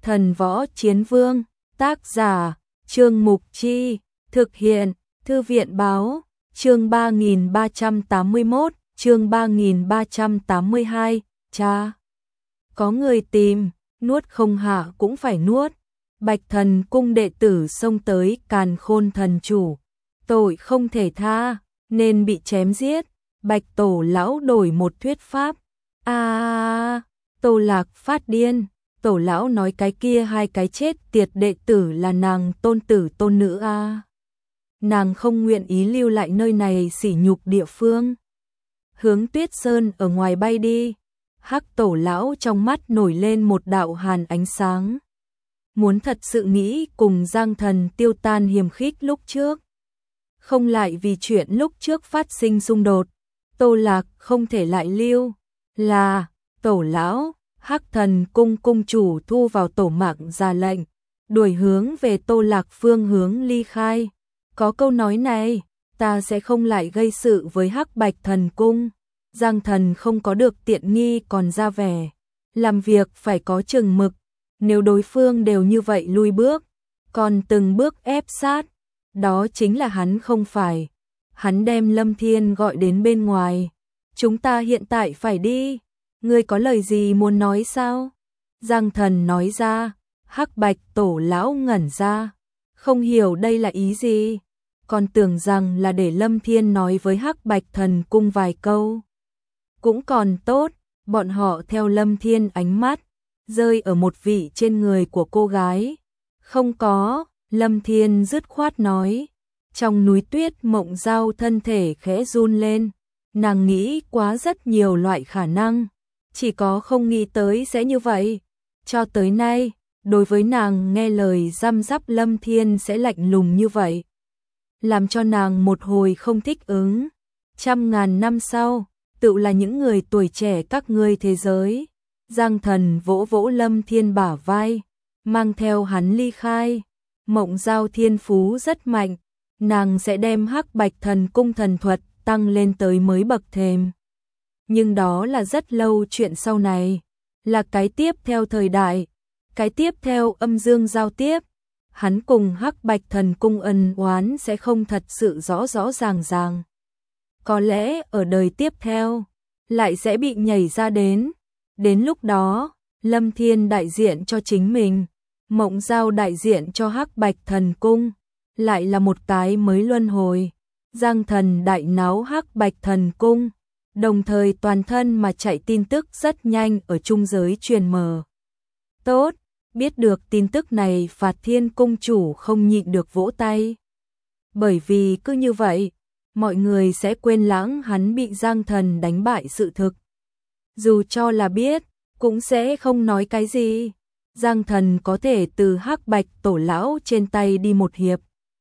Thần Võ Chiến Vương, tác giả, Trương Mục Chi, thực hiện, Thư viện Báo, chương 3381, chương 3382, cha. Có người tìm, nuốt không hạ cũng phải nuốt. Bạch Thần cung đệ tử xông tới Càn Khôn thần chủ, tội không thể tha, nên bị chém giết. Bạch Tổ lão đổi một thuyết pháp. Tô Lạc phát điên. Tổ lão nói cái kia hai cái chết tiệt đệ tử là nàng tôn tử tôn nữ a. Nàng không nguyện ý lưu lại nơi này sỉ nhục địa phương. Hướng Tuyết Sơn ở ngoài bay đi. Hắc Tổ lão trong mắt nổi lên một đạo hàn ánh sáng. Muốn thật sự nghĩ cùng Giang Thần tiêu tan hiềm khích lúc trước. Không lại vì chuyện lúc trước phát sinh xung đột. Tô Lạc không thể lại lưu. Là, Tổ lão, Hắc Thần cung cung chủ thu vào tổ mạng ra lệnh, đuổi hướng về Tô Lạc phương hướng ly khai. Có câu nói này, ta sẽ không lại gây sự với Hắc Bạch Thần cung. Giang Thần không có được tiện nghi còn ra vẻ. Làm việc phải có chừng mực, nếu đối phương đều như vậy lui bước, còn từng bước ép sát, đó chính là hắn không phải. Hắn đem Lâm Thiên gọi đến bên ngoài. Chúng ta hiện tại phải đi. Ngươi có lời gì muốn nói sao? Giang Thần nói ra. Hắc Bạch Tổ lão ngẩn ra, không hiểu đây là ý gì. Còn tưởng rằng là để Lâm Thiên nói với Hắc Bạch Thần cung vài câu. Cũng còn tốt, bọn họ theo Lâm Thiên ánh mắt, rơi ở một vị trên người của cô gái. Không có, Lâm Thiên dứt khoát nói. Trong núi tuyết Mộng Giao thân thể khẽ run lên. Nàng nghĩ quá rất nhiều loại khả năng, chỉ có không nghĩ tới sẽ như vậy. Cho tới nay, đối với nàng nghe lời răm rắp Lâm Thiên sẽ lạnh lùng như vậy, làm cho nàng một hồi không thích ứng. 100.000 năm sau, tự là những người tuổi trẻ các ngươi thế giới. Giang Thần vỗ vỗ Lâm Thiên bả vai, mang theo hắn ly khai. Mộng Giao thiên phú rất mạnh, nàng sẽ đem Hắc Bạch Thần cung thần thuật tăng lên tới mới bậc thềm. Nhưng đó là rất lâu chuyện sau này, là cái tiếp theo thời đại, cái tiếp theo âm dương giao tiếp. Hắn cùng Hắc Bạch Thần cung ân oán sẽ không thật sự rõ rõ ràng ràng. Có lẽ ở đời tiếp theo, lại sẽ bị nhảy ra đến. Đến lúc đó, Lâm Thiên đại diện cho chính mình, Mộng Giao đại diện cho Hắc Bạch Thần cung, lại là một cái mới luân hồi. Giang Thần đại náo Hắc Bạch Thần cung, đồng thời toàn thân mà chạy tin tức rất nhanh ở trung giới truyền mờ. Tốt, biết được tin tức này Phạt Thiên cung chủ không nhịn được vỗ tay. Bởi vì cứ như vậy, mọi người sẽ quên lãng hắn bị Giang Thần đánh bại sự thực. Dù cho là biết, cũng sẽ không nói cái gì. Giang Thần có thể từ Hắc Bạch Tổ lão trên tay đi một hiệp.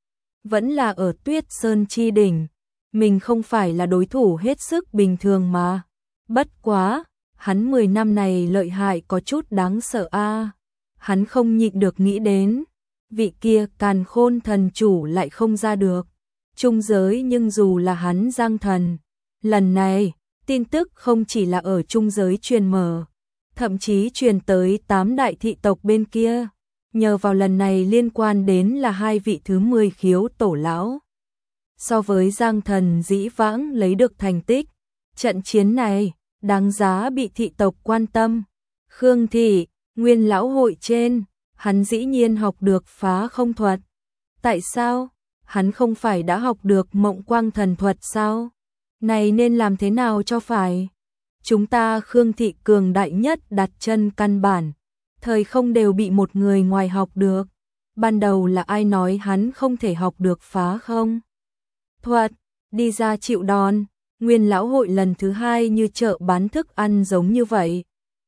Vẫn là ở Tuyết Sơn chi đỉnh, mình không phải là đối thủ hết sức bình thường mà. Bất quá, hắn 10 năm này lợi hại có chút đáng sợ a. Hắn không nhịn được nghĩ đến, vị kia Càn Khôn thần chủ lại không ra được. Trung giới nhưng dù là hắn Giang Thần, lần này, tin tức không chỉ là ở trung giới truyền mở, thậm chí truyền tới 8 đại thị tộc bên kia. Nhờ vào lần này liên quan đến là hai vị thứ 10 khiếu tổ lão. So với Giang Thần dĩ vãng lấy được thành tích, trận chiến này đáng giá bị thị tộc quan tâm. Khương Thị, Nguyên lão hội trên, hắn dĩ nhiên học được phá không thuật. Tại sao? Hắn không phải đã học được Mộng Quang thần thuật sao? Này nên làm thế nào cho phải? Chúng ta Khương Thị cường đại nhất đặt chân căn bản, thời không đều bị một người ngoài học được. Ban đầu là ai nói hắn không thể học được phá không thuật, đi ra chịu đòn. Nguyên lão hội lần thứ 2 như chợ bán thức ăn giống như vậy.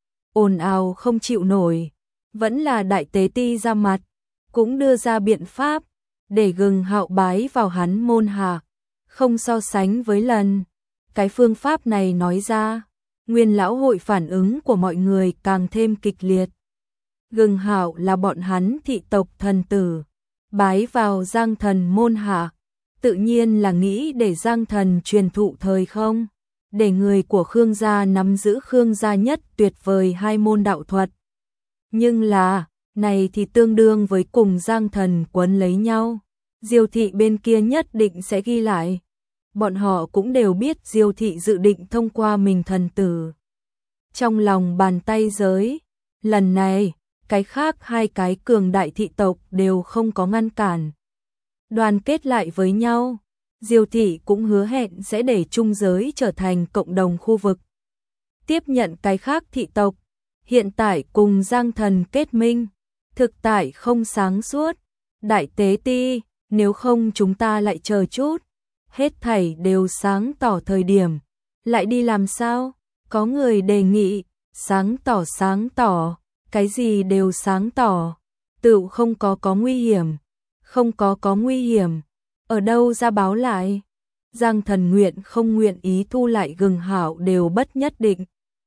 Ồn ào không chịu nổi, vẫn là đại tế ti ra mặt, cũng đưa ra biện pháp để Gừng Hạo bái vào hắn môn hạ, không so sánh với lần. Cái phương pháp này nói ra, Nguyên lão hội phản ứng của mọi người càng thêm kịch liệt. Gừng Hạo là bọn hắn thị tộc thần tử, bái vào Giang Thần môn hạ, tự nhiên là nghĩ để Giang Thần truyền thụ thời không, để người của Khương gia nắm giữ Khương gia nhất tuyệt vời 2 môn đạo thuật. Nhưng là, này thì tương đương với cùng Giang Thần quấn lấy nhau. Diêu thị bên kia nhất định sẽ ghi lại. Bọn họ cũng đều biết Diêu thị dự định thông qua mình thần tử. Trong lòng bàn tay giới, lần này, cái khác hai cái cường đại thị tộc đều không có ngăn cản. Đoàn kết lại với nhau, Diêu thị cũng hứa hẹn sẽ để trung giới trở thành cộng đồng khu vực. Tiếp nhận cái khác thị tộc, hiện tại cùng Giang Thần kết minh, thực tại không sáng suốt. Đại tế ti, nếu không chúng ta lại chờ chút, hết thảy đều sáng tỏ thời điểm, lại đi làm sao? Có người đề nghị, sáng tỏ, cái gì đều sáng tỏ, tự không có nguy hiểm, không có nguy hiểm, ở đâu ra báo lại? Giang Thần nguyện không nguyện ý thu lại gừng hảo đều bất nhất định.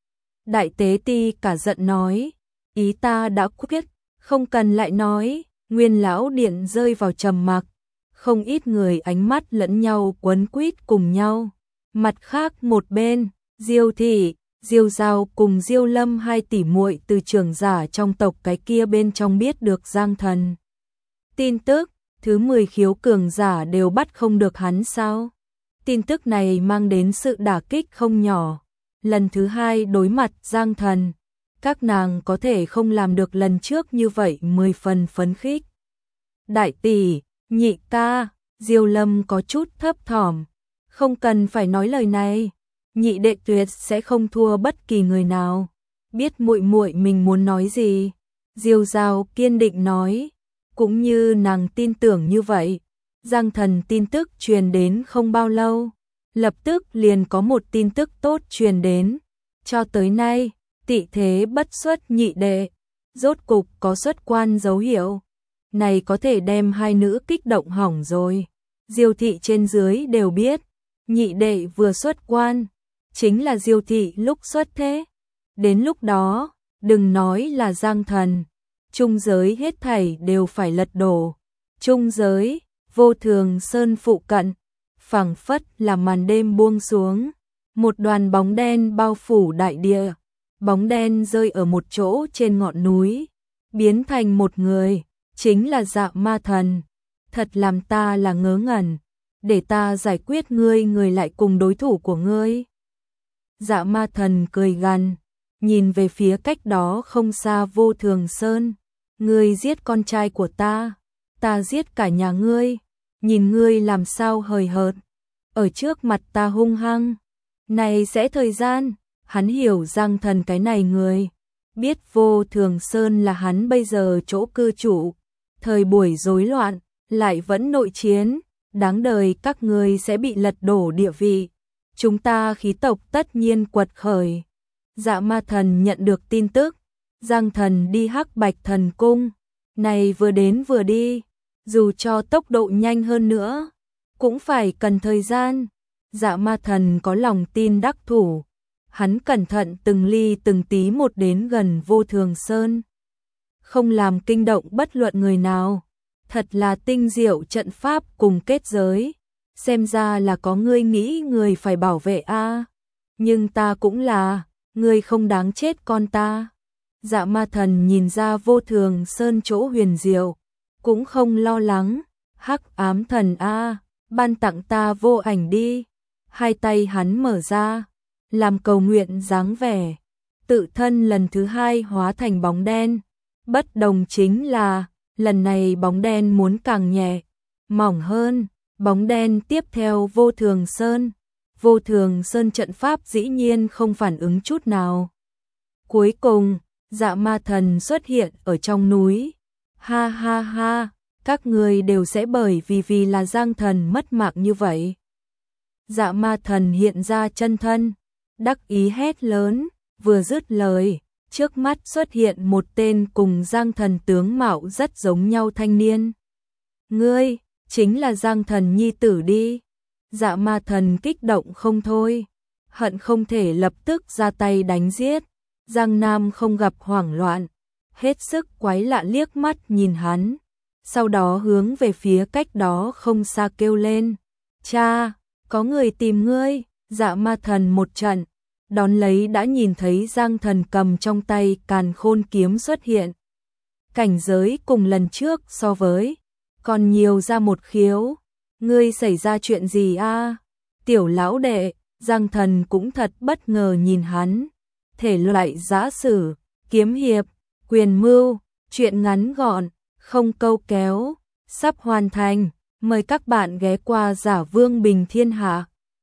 Đại tế ti cả giận nói, ý ta đã quyết, không cần lại nói. Nguyên lão điện rơi vào trầm mặc, không ít người ánh mắt lẫn nhau quấn quýt cùng nhau. Mặt khác một bên, Diêu thị, Diêu Giao cùng Diêu Lâm hai tỷ muội từ trưởng giả trong tộc cái kia bên trong biết được Giang Thần tin tức, thứ 10 khiếu cường giả đều bắt không được hắn sao? Tin tức này mang đến sự đả kích không nhỏ. Lần thứ hai đối mặt Giang Thần, các nàng có thể không làm được lần trước như vậy 10 phần phấn khích. Đại tỷ, nhị ca, Diêu Lâm có chút thấp thỏm, không cần phải nói lời này, nhị đệ tuyệt sẽ không thua bất kỳ người nào. Biết muội muội mình muốn nói gì, Diêu Giao kiên định nói, cũng như nàng tin tưởng như vậy. Giang Thần tin tức truyền đến không bao lâu, lập tức liền có một tin tức tốt truyền đến. Cho tới nay, tị thế bất xuất nhị đệ, rốt cục có xuất quan dấu hiệu. Này có thể đem hai nữ kích động hỏng rồi. Diêu thị trên dưới đều biết, nhị đệ vừa xuất quan, chính là Diêu thị lúc xuất thế. Đến lúc đó, đừng nói là Giang Thần, trung giới hết thảy đều phải lật đổ. Trung giới, Vô Thường Sơn phụ cận, phảng phất là màn đêm buông xuống, một đoàn bóng đen bao phủ đại địa. Bóng đen rơi ở một chỗ trên ngọn núi, biến thành một người, chính là Dạ Ma Thần. Thật làm ta là ngớ ngẩn, để ta giải quyết ngươi, người lại cùng đối thủ của ngươi. Dạ Ma Thần cười gằn, nhìn về phía cách đó không xa Vô Thường Sơn. Ngươi giết con trai của ta giết cả nhà ngươi, nhìn ngươi làm sao hời hợt, ở trước mặt ta hung hăng. Này sẽ thời gian, hắn hiểu Giang Thần cái này người, biết Vô Thường Sơn là hắn bây giờ chỗ cư trụ, thời buổi rối loạn, lại vẫn nội chiến, đáng đời các ngươi sẽ bị lật đổ địa vị. Chúng ta khí tộc tất nhiên quật khởi. Dạ Ma Thần nhận được tin tức, Giang Thần đi Hắc Bạch Thần Cung, này vừa đến vừa đi, dù cho tốc độ nhanh hơn nữa, cũng phải cần thời gian. Dạ Ma Thần có lòng tin đắc thủ, hắn cẩn thận từng ly từng tí một đến gần Vô Thường Sơn, không làm kinh động bất luận người nào. Thật là tinh diệu trận pháp cùng kết giới, xem ra là có ngươi nghĩ người phải bảo vệ a. Nhưng ta cũng là, ngươi không đáng chết con ta. Dạ Ma Thần nhìn ra Vô Thường Sơn chỗ huyền diệu, cũng không lo lắng. Hắc ám thần a, ban tặng ta vô ảnh đi. Hai tay hắn mở ra, làm cầu nguyện dáng vẻ, tự thân lần thứ hai hóa thành bóng đen. Bất đồng chính là, lần này bóng đen muốn càng nhẹ, mỏng hơn. Bóng đen tiếp theo Vô Thường Sơn. Vô Thường Sơn trận pháp dĩ nhiên không phản ứng chút nào. Cuối cùng, Dạ Ma Thần xuất hiện ở trong núi. Ha ha ha, các người đều sẽ bởi vì là Giang Thần mất mạng như vậy. Dạ Ma Thần hiện ra chân thân, đắc ý hét lớn, vừa dứt lời, trước mắt xuất hiện một tên cùng Giang Thần tướng mạo rất giống nhau thanh niên. Ngươi, chính là Giang Thần nhi tử đi. Dạ Ma Thần kích động không thôi, hận không thể lập tức ra tay đánh giết. Giang Nam không gặp hoảng loạn, hết sức quái lạ liếc mắt nhìn hắn, sau đó hướng về phía cách đó không xa kêu lên, cha, có người tìm ngươi. Dạ Ma Thần một trận, đón lấy đã nhìn thấy Giang Thần cầm trong tay Càn Khôn kiếm xuất hiện. cảnh giới cùng lần trước so với, còn nhiều ra một khiếu. Ngươi xảy ra chuyện gì a? Tiểu lão đệ, Giang Thần cũng thật bất ngờ nhìn hắn. Thể loại giã sử, kiếm hiệp, quyền mưu, chuyện ngắn gọn, không câu kéo, sắp hoàn thành. Mời các bạn ghé qua Giả Vương Bình Thiên Hạ.